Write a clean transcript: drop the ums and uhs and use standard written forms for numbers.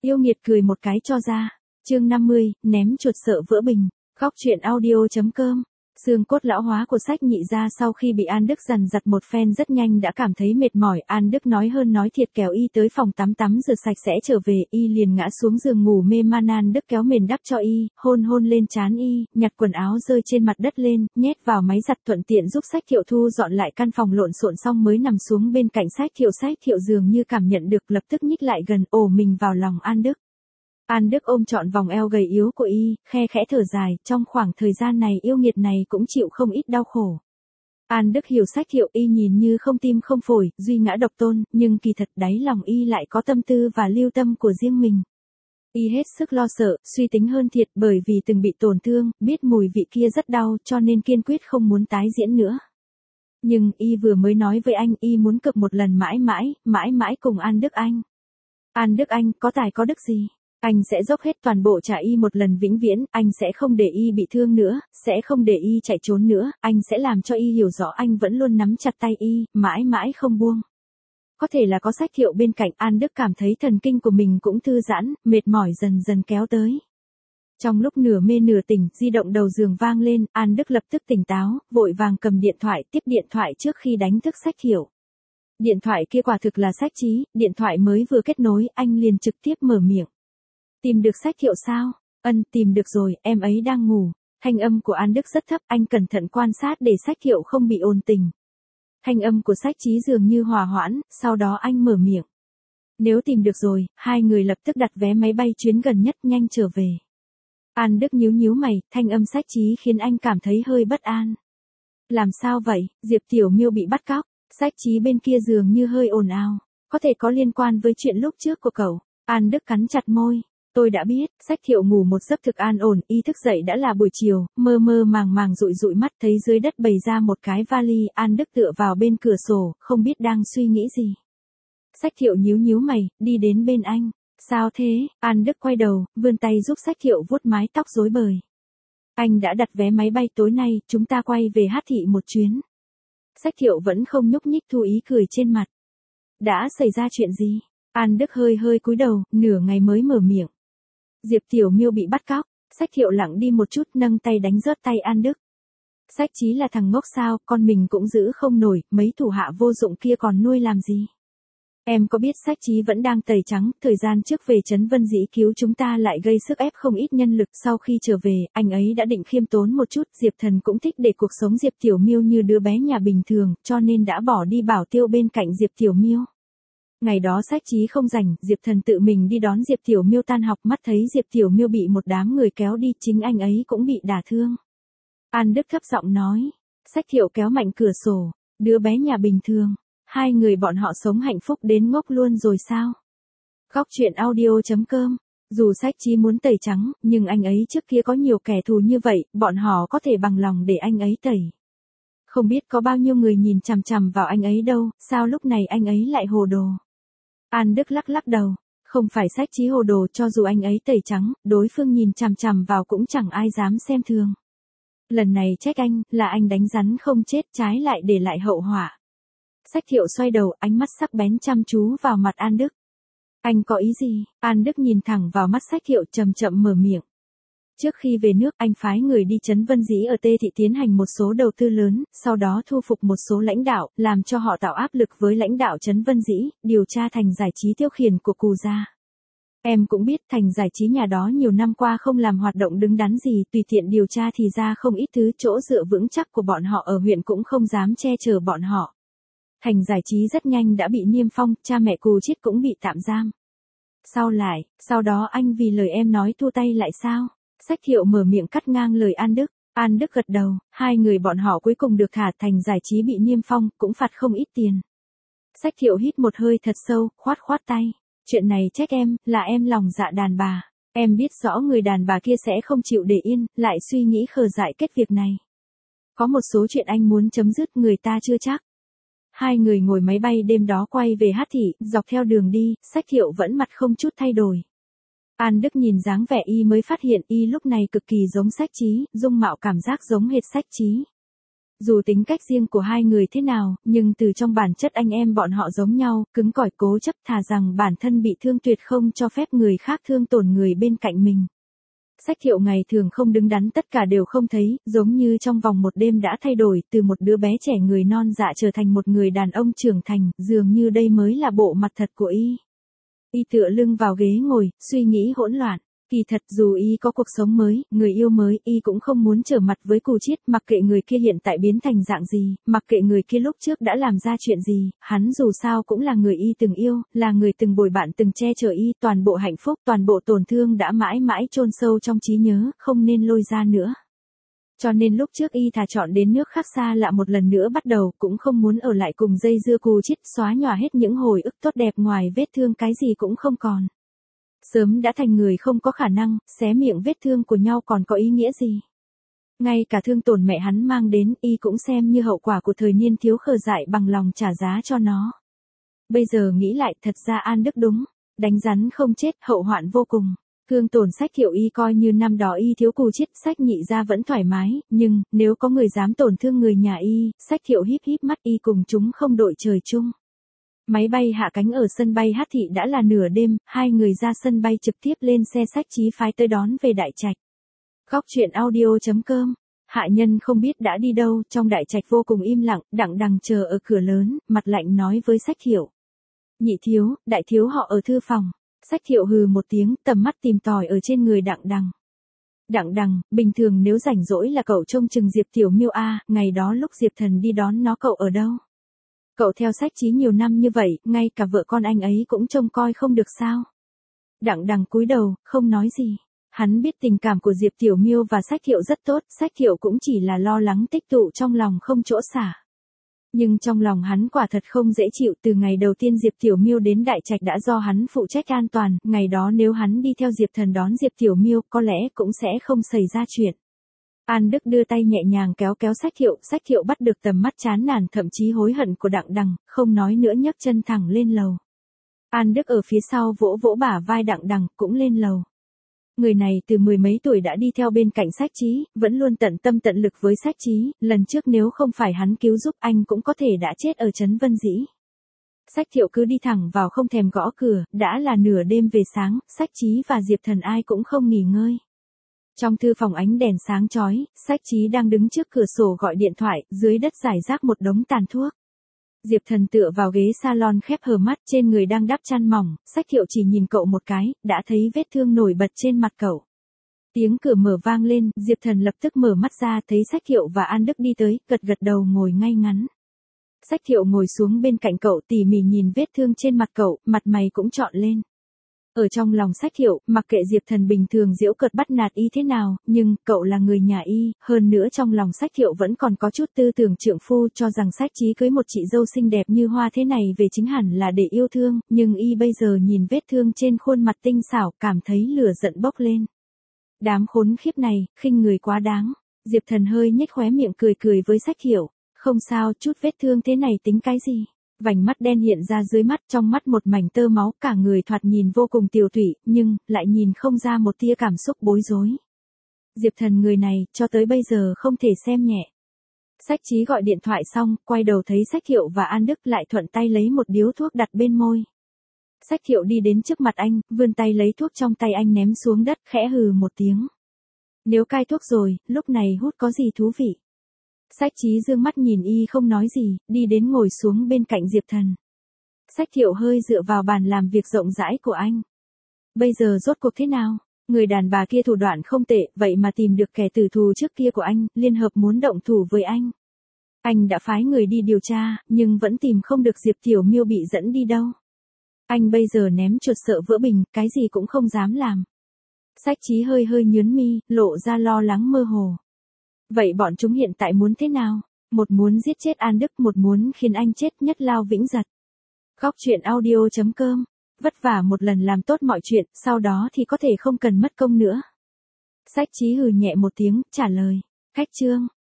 Yêu nghiệt cười một cái cho ra. Chương 50, ném chuột sợ vỡ bình. Góc truyện audio.com. Xương cốt lão hóa của sách nhị gia sau khi bị An Đức dằn vặt một phen rất nhanh đã cảm thấy mệt mỏi. An Đức nói hơn nói thiệt kéo y tới phòng tắm rửa sạch sẽ trở về, y liền ngã xuống giường ngủ mê man. An Đức kéo mền đắp cho y, hôn lên trán y, nhặt quần áo rơi trên mặt đất lên, nhét vào máy giặt thuận tiện giúp Sách Thiệu thu dọn lại căn phòng lộn xộn xong mới nằm xuống bên cạnh Sách Thiệu dường như cảm nhận được lập tức nhích lại gần ổ mình vào lòng An Đức. An Đức ôm trọn vòng eo gầy yếu của y, khe khẽ thở dài, trong khoảng thời gian này yêu nghiệt này cũng chịu không ít đau khổ. An Đức hiểu Sách Thiệu y nhìn như không tim không phổi, duy ngã độc tôn, nhưng kỳ thật đáy lòng y lại có tâm tư và lưu tâm của riêng mình. Y hết sức lo sợ, suy tính hơn thiệt bởi vì từng bị tổn thương, biết mùi vị kia rất đau cho nên kiên quyết không muốn tái diễn nữa. Nhưng y vừa mới nói với anh y muốn cực một lần mãi mãi cùng An Đức anh. An Đức anh có tài có đức gì? Anh sẽ dốc hết toàn bộ trả y một lần vĩnh viễn, anh sẽ không để y bị thương nữa, sẽ không để y chạy trốn nữa, anh sẽ làm cho y hiểu rõ anh vẫn luôn nắm chặt tay y, mãi mãi không buông. Có thể là có Sách Thiệu bên cạnh, An Đức cảm thấy thần kinh của mình cũng thư giãn, mệt mỏi dần dần kéo tới. Trong lúc nửa mê nửa tỉnh, di động đầu giường vang lên, An Đức lập tức tỉnh táo, vội vàng cầm điện thoại, tiếp điện thoại trước khi đánh thức Sách Thiệu. Điện thoại kia quả thực là Sách Chí, điện thoại mới vừa kết nối, anh liền trực tiếp mở miệng. Tìm được Sách Thiệu sao? Tìm được rồi, em ấy đang ngủ. Thanh âm của An Đức rất thấp, anh cẩn thận quan sát để Sách Thiệu không bị ồn tình. Thanh âm của Sách Chí dường như hòa hoãn, sau đó anh mở miệng. Nếu tìm được rồi, hai người lập tức đặt vé máy bay chuyến gần nhất nhanh trở về. An Đức nhíu mày, thanh âm Sách Chí khiến anh cảm thấy hơi bất an. Làm sao vậy, Diệp Tiểu Miêu bị bắt cóc, Sách Chí bên kia dường như hơi ồn ào. Có thể có liên quan với chuyện lúc trước của cậu. An Đức cắn chặt môi. Tôi đã biết, Sách Thiệu ngủ một giấc thực an ổn, y thức dậy đã là buổi chiều, mơ màng dụi mắt thấy dưới đất bày ra một cái vali, An Đức tựa vào bên cửa sổ, không biết đang suy nghĩ gì. Sách Thiệu nhíu mày, đi đến bên anh. Sao thế? An Đức quay đầu, vươn tay giúp Sách Thiệu vuốt mái tóc rối bời. Anh đã đặt vé máy bay tối nay, chúng ta quay về Hát Thị một chuyến. Sách Thiệu vẫn không nhúc nhích, thu ý cười trên mặt. Đã xảy ra chuyện gì? An Đức hơi cúi đầu, nửa ngày mới mở miệng. Diệp Tiểu Miêu bị bắt cóc. Sách Thiệu lặng đi một chút, nâng tay đánh rớt tay An Đức. Sách Chí là thằng ngốc sao, con mình cũng giữ không nổi, mấy thủ hạ vô dụng kia còn nuôi làm gì? Em có biết Sách Chí vẫn đang tẩy trắng, thời gian trước về Trấn Vân Dĩ cứu chúng ta lại gây sức ép không ít nhân lực, sau khi trở về, anh ấy đã định khiêm tốn một chút, Diệp Thần cũng thích để cuộc sống Diệp Tiểu Miêu như đứa bé nhà bình thường, cho nên đã bỏ đi bảo tiêu bên cạnh Diệp Tiểu Miêu. Ngày đó Sách Chí không rảnh, Diệp Thần tự mình đi đón Diệp Tiểu Miêu tan học, mắt thấy Diệp Tiểu Miêu bị một đám người kéo đi, chính anh ấy cũng bị đả thương. An Đức thấp giọng nói. Sách Thiệu kéo mạnh cửa sổ. Đứa bé nhà bình thường. Hai người bọn họ sống hạnh phúc đến ngốc luôn rồi sao? Góc truyện audio.com. Dù Sách Chí muốn tẩy trắng, nhưng anh ấy trước kia có nhiều kẻ thù như vậy, bọn họ có thể bằng lòng để anh ấy tẩy. Không biết có bao nhiêu người nhìn chằm chằm vào anh ấy đâu, sao lúc này anh ấy lại hồ đồ? An Đức lắc đầu, không phải Sách Chí hồ đồ, cho dù anh ấy tẩy trắng, đối phương nhìn chằm chằm vào cũng chẳng ai dám xem thường. Lần này trách anh, là anh đánh rắn không chết, trái lại để lại hậu họa. Sách Thiệu xoay đầu, ánh mắt sắc bén chăm chú vào mặt An Đức. Anh có ý gì? An Đức nhìn thẳng vào mắt Sách Thiệu, chậm mở miệng. Trước khi về nước, anh phái người đi Trấn Vân Dĩ ở Tê Thị tiến hành một số đầu tư lớn, sau đó thu phục một số lãnh đạo, làm cho họ tạo áp lực với lãnh đạo Trấn Vân Dĩ, điều tra Thành Giải Trí tiêu khiển của Cù gia. Em cũng biết Thành Giải Trí nhà đó nhiều năm qua không làm hoạt động đứng đắn gì, tùy tiện điều tra thì ra không ít thứ, chỗ dựa vững chắc của bọn họ ở huyện cũng không dám che chở bọn họ. Thành Giải Trí rất nhanh đã bị niêm phong, cha mẹ Cù Chiết cũng bị tạm giam. Sau đó anh vì lời em nói thu tay lại sao? Sách Thiệu mở miệng cắt ngang lời An Đức. An Đức gật đầu, hai người bọn họ cuối cùng được thả, Thành Giải Trí bị niêm phong, cũng phạt không ít tiền. Sách Thiệu hít một hơi thật sâu, khoát tay. Chuyện này trách em, là em lòng dạ đàn bà. Em biết rõ người đàn bà kia sẽ không chịu để yên, lại suy nghĩ khờ dại kết việc này. Có một số chuyện anh muốn chấm dứt, người ta chưa chắc. Hai người ngồi máy bay đêm đó quay về Hát Thị, dọc theo đường đi, Sách Thiệu vẫn mặt không chút thay đổi. An Đức nhìn dáng vẻ y mới phát hiện y lúc này cực kỳ giống Sách Chí, dung mạo cảm giác giống hệt Sách Chí. Dù tính cách riêng của hai người thế nào, nhưng từ trong bản chất anh em bọn họ giống nhau, cứng cỏi cố chấp thà rằng bản thân bị thương tuyệt không cho phép người khác thương tổn người bên cạnh mình. Sách Thiệu ngày thường không đứng đắn tất cả đều không thấy, giống như trong vòng một đêm đã thay đổi, từ một đứa bé trẻ người non dạ trở thành một người đàn ông trưởng thành, dường như đây mới là bộ mặt thật của y. Y tựa lưng vào ghế ngồi, suy nghĩ hỗn loạn. Kỳ thật dù y có cuộc sống mới, người yêu mới, y cũng không muốn trở mặt với Cù Chiết, mặc kệ người kia hiện tại biến thành dạng gì, mặc kệ người kia lúc trước đã làm ra chuyện gì, hắn dù sao cũng là người y từng yêu, là người từng bồi bạn từng che chở y, toàn bộ hạnh phúc, toàn bộ tổn thương đã mãi mãi chôn sâu trong trí nhớ, không nên lôi ra nữa. Cho nên lúc trước y thà chọn đến nước khác xa lạ một lần nữa bắt đầu, cũng không muốn ở lại cùng dây dưa Cù Chiết, xóa nhòa hết những hồi ức tốt đẹp ngoài vết thương cái gì cũng không còn. Sớm đã thành người không có khả năng, xé miệng vết thương của nhau còn có ý nghĩa gì. Ngay cả thương tổn mẹ hắn mang đến, y cũng xem như hậu quả của thời niên thiếu khờ dại bằng lòng trả giá cho nó. Bây giờ nghĩ lại, thật ra An Đức đúng, đánh rắn không chết, hậu hoạn vô cùng. Thương tổn Sách Thiệu y coi như năm đó y thiếu Cù Chiết, Sách Nhị gia vẫn thoải mái, nhưng, nếu có người dám tổn thương người nhà y, Sách Thiệu híp híp mắt y cùng chúng không đội trời chung. Máy bay hạ cánh ở sân bay Hát Thị đã là nửa đêm, hai người ra sân bay trực tiếp lên xe Sách Chí phái tới đón về Đại Trạch. Góc truyện audio.com. Hạ nhân không biết đã đi đâu, trong Đại Trạch vô cùng im lặng, Đặng Đằng chờ ở cửa lớn, mặt lạnh nói với Sách Thiệu. Nhị thiếu, đại thiếu họ ở thư phòng. Sách Thiệu hừ một tiếng, tầm mắt tìm tòi ở trên người Đặng Đằng. Đặng Đằng, bình thường nếu rảnh rỗi là cậu trông chừng Diệp Tiểu Miêu a, ngày đó lúc Diệp Thần đi đón nó cậu ở đâu? Cậu theo Sách Chí nhiều năm như vậy, ngay cả vợ con anh ấy cũng trông coi không được sao? Đặng Đằng cúi đầu, không nói gì. Hắn biết tình cảm của Diệp Tiểu Miêu và Sách Thiệu rất tốt, Sách Thiệu cũng chỉ là lo lắng tích tụ trong lòng không chỗ xả. Nhưng trong lòng hắn quả thật không dễ chịu, từ ngày đầu tiên Diệp Tiểu Miêu đến Đại Trạch đã do hắn phụ trách an toàn, ngày đó nếu hắn đi theo Diệp Thần đón Diệp Tiểu Miêu, có lẽ cũng sẽ không xảy ra chuyện. An Đức đưa tay nhẹ nhàng kéo kéo Sách Thiệu bắt được tầm mắt chán nản thậm chí hối hận của Đặng Đằng, không nói nữa nhấc chân thẳng lên lầu. An Đức ở phía sau vỗ vỗ bả vai Đặng Đằng, cũng lên lầu. Người này từ mười mấy tuổi đã đi theo bên cạnh Sách Chí, vẫn luôn tận tâm tận lực với Sách Chí, lần trước nếu không phải hắn cứu giúp anh cũng có thể đã chết ở trấn Vân Dĩ. Sách Thiệu cứ đi thẳng vào không thèm gõ cửa, đã là nửa đêm về sáng, Sách Chí và Diệp Thần ai cũng không nghỉ ngơi. Trong thư phòng ánh đèn sáng chói, Sách Chí đang đứng trước cửa sổ gọi điện thoại, dưới đất rải rác một đống tàn thuốc. Diệp Thần tựa vào ghế salon khép hờ mắt, trên người đang đắp chăn mỏng, Sách Thiệu chỉ nhìn cậu một cái, đã thấy vết thương nổi bật trên mặt cậu. Tiếng cửa mở vang lên, Diệp Thần lập tức mở mắt ra, thấy Sách Thiệu và An Đức đi tới, gật gật đầu ngồi ngay ngắn. Sách Thiệu ngồi xuống bên cạnh cậu tỉ mỉ nhìn vết thương trên mặt cậu, mặt mày cũng trọn lên. Ở trong lòng Sách Thiệu, mặc kệ Diệp Thần bình thường giễu cợt bắt nạt y thế nào, nhưng cậu là người nhà y, hơn nữa trong lòng Sách Thiệu vẫn còn có chút tư tưởng trượng phu, cho rằng Sách Chí cưới một chị dâu xinh đẹp như hoa thế này về chính hẳn là để yêu thương, nhưng y bây giờ nhìn vết thương trên khuôn mặt tinh xảo, cảm thấy lửa giận bốc lên. Đám khốn khiếp này, khinh người quá đáng. Diệp Thần hơi nhếch khóe miệng cười cười với Sách Thiệu, không sao, chút vết thương thế này tính cái gì? Vành mắt đen hiện ra dưới mắt, trong mắt một mảnh tơ máu, cả người thoạt nhìn vô cùng tiều tụy, nhưng, lại nhìn không ra một tia cảm xúc bối rối. Diệp Thần người này, cho tới bây giờ không thể xem nhẹ. Sách Chí gọi điện thoại xong, quay đầu thấy Sách Thiệu và An Đức lại thuận tay lấy một điếu thuốc đặt bên môi. Sách Thiệu đi đến trước mặt anh, vươn tay lấy thuốc trong tay anh ném xuống đất, khẽ hừ một tiếng. Nếu cai thuốc rồi, lúc này hút có gì thú vị? Sách Chí dương mắt nhìn y không nói gì, đi đến ngồi xuống bên cạnh Diệp Thần. Sách Thiệu hơi dựa vào bàn làm việc rộng rãi của anh. Bây giờ rốt cuộc thế nào? Người đàn bà kia thủ đoạn không tệ, vậy mà tìm được kẻ tử thù trước kia của anh, liên hợp muốn động thủ với anh. Anh đã phái người đi điều tra, nhưng vẫn tìm không được Diệp Tiểu Miêu bị dẫn đi đâu. Anh bây giờ ném chuột sợ vỡ bình, cái gì cũng không dám làm. Sách Chí hơi hơi nhướng mi, lộ ra lo lắng mơ hồ. Vậy bọn chúng hiện tại muốn thế nào? Một muốn giết chết An Đức, một muốn khiến anh chết nhất lao vĩnh giật. Góc truyện audio.com. Vất vả một lần làm tốt mọi chuyện, sau đó thì có thể không cần mất công nữa. Sách Chí hừ nhẹ một tiếng, trả lời. Khách trương.